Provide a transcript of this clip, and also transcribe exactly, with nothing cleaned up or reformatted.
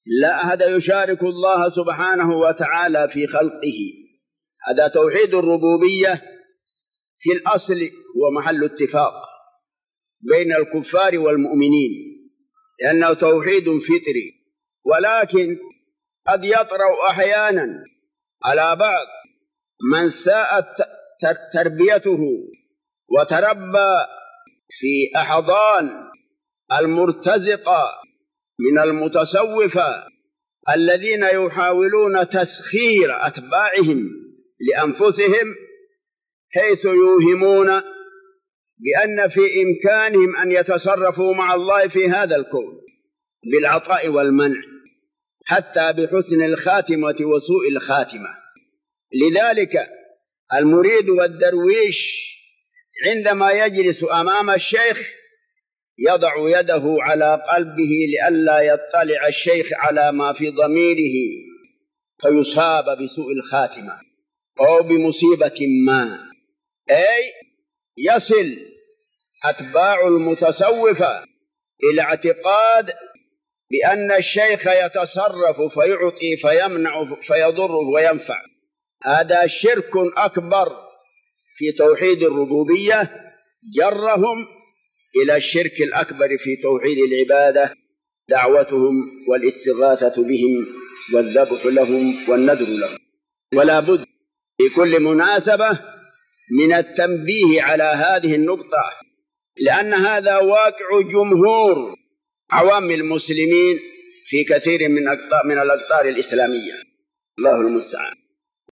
لا، هذا يشارك الله سبحانه وتعالى في خلقه. هذا توحيد الربوبية في الأصل هو محل اتفاق بين الكفار والمؤمنين، لأنه توحيد فطري، ولكن قد يطرأ أحيانا على بعض من ساءت تربيته وتربى في أحضان المرتزقة من المتصوفة الذين يحاولون تسخير أتباعهم لأنفسهم، حيث يوهمون بأن في إمكانهم أن يتصرفوا مع الله في هذا الكون بالعطاء والمنع، حتى بحسن الخاتمة وسوء الخاتمة. لذلك المريد والدرويش عندما يجلس أمام الشيخ يضع يده على قلبه لئلا يطلع الشيخ على ما في ضميره فيصاب بسوء الخاتمة أو بمصيبة ما، أي يصل أتباع المتصوفة إلى اعتقاد بأن الشيخ يتصرف فيعطي فيمنع فيضر وينفع. هذا شرك أكبر في توحيد الربوبية، جرهم إلى الشرك الأكبر في توحيد العبادة، دعوتهم والاستغاثة بهم والذبح لهم والنذر لهم. ولا بد في كل مناسبة من التنبيه على هذه النقطة، لأن هذا واقع جمهور عوام المسلمين في كثير من من الأقطار الإسلامية. الله المستعان.